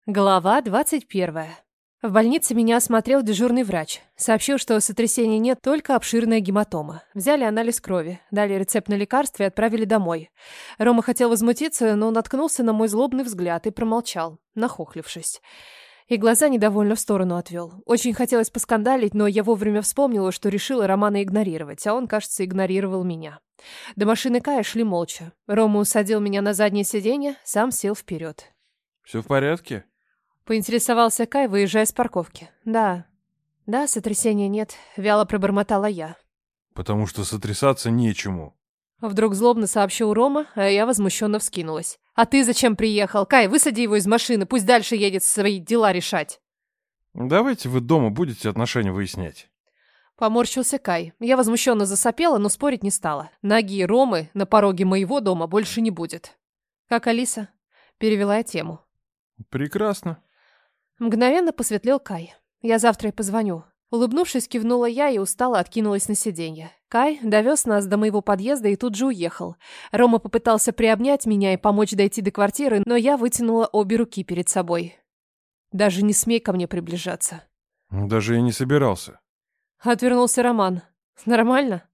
Глава 21. В больнице меня осмотрел дежурный врач. Сообщил, что сотрясения нет, только обширная гематома. Взяли анализ крови, дали рецепт на лекарство и отправили домой. Рома хотел возмутиться, но наткнулся на мой злобный взгляд и промолчал, нахохлившись. И глаза недовольно в сторону отвел. Очень хотелось поскандалить, но я вовремя вспомнила, что решила Романа игнорировать, а он, кажется, игнорировал меня. До машины Кая шли молча. Рома усадил меня на заднее сиденье, сам сел вперед. «Все в порядке?» Поинтересовался Кай, выезжая с парковки. Да, сотрясения нет, вяло пробормотала я. «Потому что сотрясаться нечему». Вдруг злобно сообщил Рома, а я возмущенно вскинулась. А ты зачем приехал? Кай, высади его из машины, пусть дальше едет свои дела решать. «Давайте вы дома будете отношения выяснять». Поморщился Кай. Я возмущенно засопела, но спорить не стала. Ноги Ромы на пороге моего дома больше не будет. Как Алиса? Перевела я тему. «Прекрасно». Мгновенно посветлел Кай. Я завтра и позвоню. Улыбнувшись, кивнула я и устало откинулась на сиденье. Кай довез нас до моего подъезда и тут же уехал. Рома попытался приобнять меня и помочь дойти до квартиры, но я вытянула обе руки перед собой. Даже не смей ко мне приближаться. «Даже я не собирался». Отвернулся Роман. Нормально?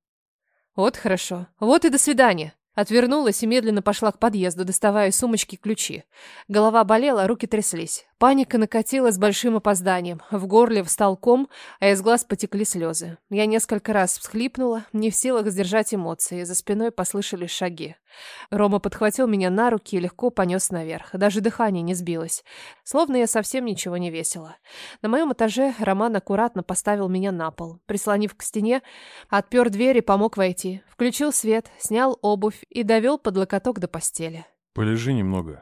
Вот хорошо. Вот и до свидания. Отвернулась и медленно пошла к подъезду, доставая из сумочки ключи. Голова болела, руки тряслись. Паника накатила с большим опозданием. В горле встал ком, а из глаз потекли слезы. Я несколько раз всхлипнула, не в силах сдержать эмоции. За спиной послышались шаги. Рома подхватил меня на руки и легко понес наверх. Даже дыхание не сбилось. Словно я совсем ничего не весила. На моем этаже Роман аккуратно поставил меня на пол. Прислонив к стене, отпер дверь и помог войти. Включил свет, снял обувь и довел под локоток до постели. «Полежи немного».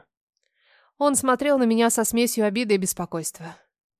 Он смотрел на меня со смесью обиды и беспокойства.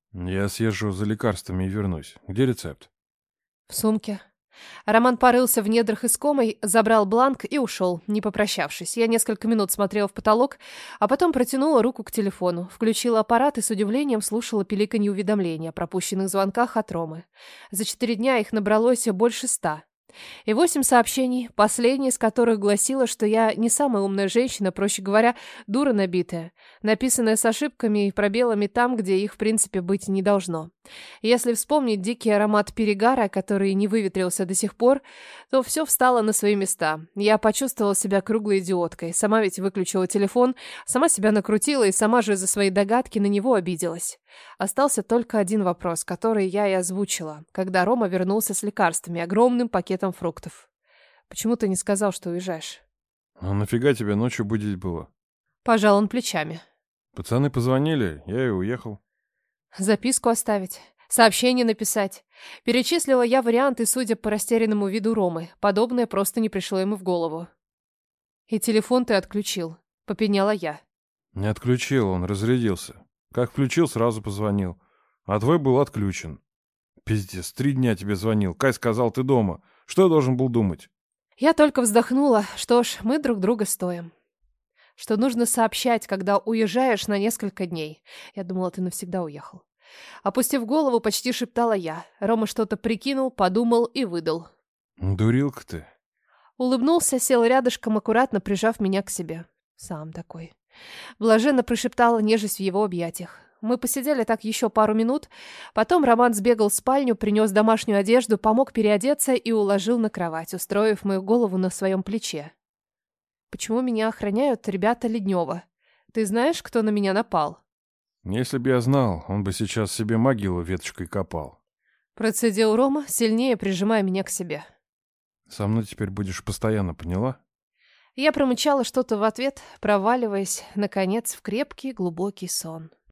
«Я съезжу за лекарствами и вернусь. Где рецепт?» В сумке. Роман порылся в недрах искомой, забрал бланк и ушел, не попрощавшись. Я несколько минут смотрела в потолок, а потом протянула руку к телефону, включила аппарат и с удивлением слушала пиликанье уведомления о пропущенных звонках от Ромы. За 4 дня их набралось больше 100. И 8 сообщений, последнее из которых гласило, что я не самая умная женщина, проще говоря, дура набитая, написанная с ошибками и пробелами там, где их в принципе быть не должно. Если вспомнить дикий аромат перегара, который не выветрился до сих пор, то все встало на свои места. Я почувствовала себя круглой идиоткой, сама ведь выключила телефон, сама себя накрутила и сама же за свои догадки на него обиделась. Остался только один вопрос, который я и озвучила, когда Рома вернулся с лекарствами, огромным пакетом фруктов. «Почему ты не сказал, что уезжаешь?» «А нафига тебя ночью будить было?» Пожал он плечами. «Пацаны позвонили, я и уехал». «Записку оставить, сообщение написать». Перечислила я варианты, судя по растерянному виду Ромы. Подобное просто не пришло ему в голову. «И телефон ты отключил», — попеняла я. «Не отключил, он разрядился. Как включил, сразу позвонил. А твой был отключен». «Пиздец, 3 дня тебе звонил. Кай сказал, ты дома. Что я должен был думать?» Я только вздохнула. Что ж, мы друг друга стоим. Что нужно сообщать, когда уезжаешь на несколько дней. Я думала, ты навсегда уехал. Опустив голову, почти шептала я. Рома что-то прикинул, подумал и выдал. «Дурилка ты». Улыбнулся, сел рядышком, аккуратно прижав меня к себе. Сам такой. Блаженно прошептала, нежесть в его объятиях. Мы посидели так еще пару минут. Потом Роман сбегал в спальню, принес домашнюю одежду, помог переодеться и уложил на кровать, устроив мою голову на своем плече. «Почему меня охраняют ребята Леднева? Ты знаешь, кто на меня напал?» «Если бы я знал, он бы сейчас себе могилу веточкой копал». Процедил Рома, сильнее прижимая меня к себе. «Со мной теперь будешь постоянно, поняла?» Я промычала что-то в ответ, проваливаясь, наконец, в крепкий глубокий сон.